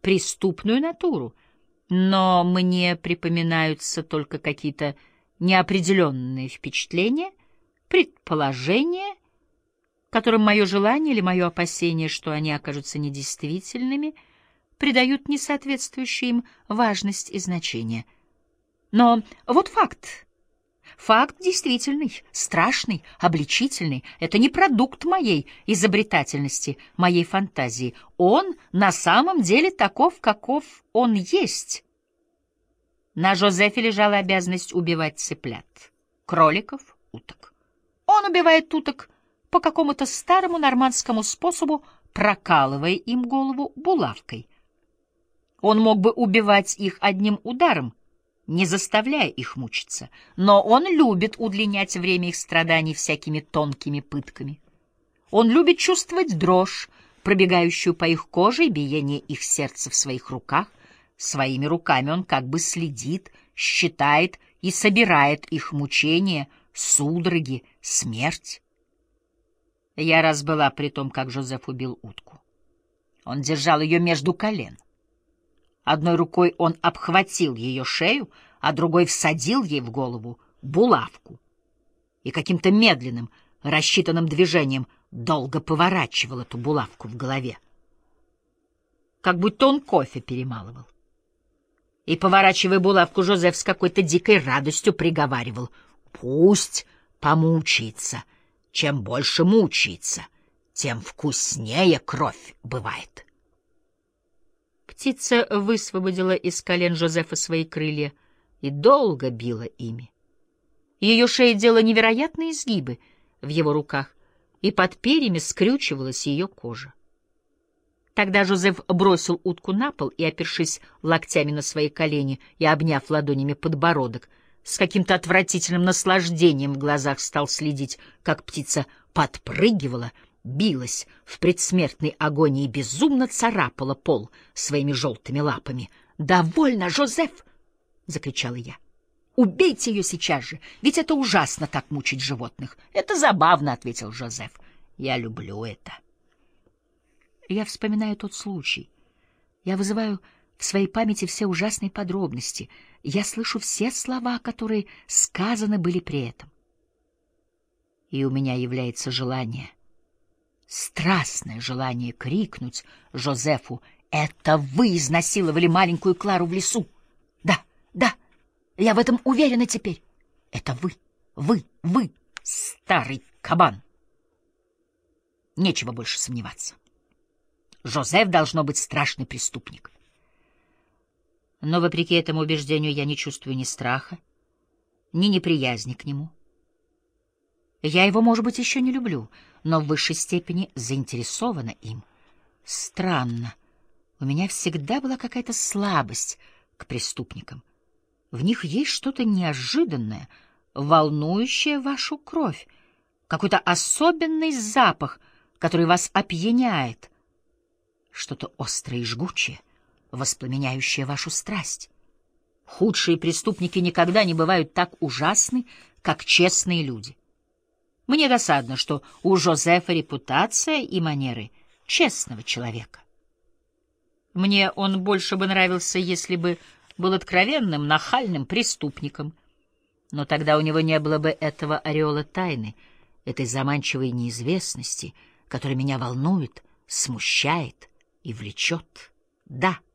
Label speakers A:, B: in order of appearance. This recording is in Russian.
A: преступную натуру, но мне припоминаются только какие-то неопределенные впечатления, предположения, которым мое желание или мое опасение, что они окажутся недействительными, придают несоответствующую им важность и значение. Но вот факт. Факт действительный, страшный, обличительный. Это не продукт моей изобретательности, моей фантазии. Он на самом деле таков, каков он есть. На Жозефе лежала обязанность убивать цыплят, кроликов, уток. Он убивает уток по какому-то старому нормандскому способу, прокалывая им голову булавкой. Он мог бы убивать их одним ударом, не заставляя их мучиться, но он любит удлинять время их страданий всякими тонкими пытками. Он любит чувствовать дрожь, пробегающую по их коже, и биение их сердца в своих руках. Своими руками он как бы следит, считает и собирает их мучения, судороги, смерть. Я раз была при том, как Жозеф убил утку. Он держал ее между колен. Одной рукой он обхватил ее шею, а другой всадил ей в голову булавку и каким-то медленным, рассчитанным движением долго поворачивал эту булавку в голове, как будто он кофе перемалывал. И, поворачивая булавку, Жозеф с какой-то дикой радостью приговаривал: «Пусть помучается. Чем больше мучается, тем вкуснее кровь бывает». Птица высвободила из колен Жозефа свои крылья и долго била ими. Ее шея делала невероятные изгибы в его руках, и под перьями скрючивалась ее кожа. Тогда Жозеф бросил утку на пол и, опершись локтями на свои колени и обняв ладонями подбородок, с каким-то отвратительным наслаждением в глазах стал следить, как птица подпрыгивала, билась в предсмертной агонии и безумно царапала пол своими желтыми лапами. «Довольно, Жозеф!» — закричала я. «Убейте ее сейчас же, ведь это ужасно так мучить животных». «Это забавно», — ответил Жозеф. «Я люблю это». Я вспоминаю тот случай. Я вызываю в своей памяти все ужасные подробности. Я слышу все слова, которые сказаны были при этом. И у меня является желание, страстное желание крикнуть Жозефу: «Это вы изнасиловали маленькую Клару в лесу! Да, да, я в этом уверена теперь! Это вы, старый кабан!» Нечего больше сомневаться. Жозеф должно быть страшный преступник. Но, вопреки этому убеждению, я не чувствую ни страха, ни неприязни к нему. Я его, может быть, еще не люблю, но в высшей степени заинтересована им. Странно. У меня всегда была какая-то слабость к преступникам. В них есть что-то неожиданное, волнующее вашу кровь, какой-то особенный запах, который вас опьяняет, что-то острое и жгучее, воспламеняющее вашу страсть. Худшие преступники никогда не бывают так ужасны, как честные люди. Мне досадно, что у Жозефа репутация и манеры честного человека. Мне он больше бы нравился, если бы был откровенным, нахальным преступником. Но тогда у него не было бы этого ореола тайны, этой заманчивой неизвестности, которая меня волнует, смущает и влечет. Да.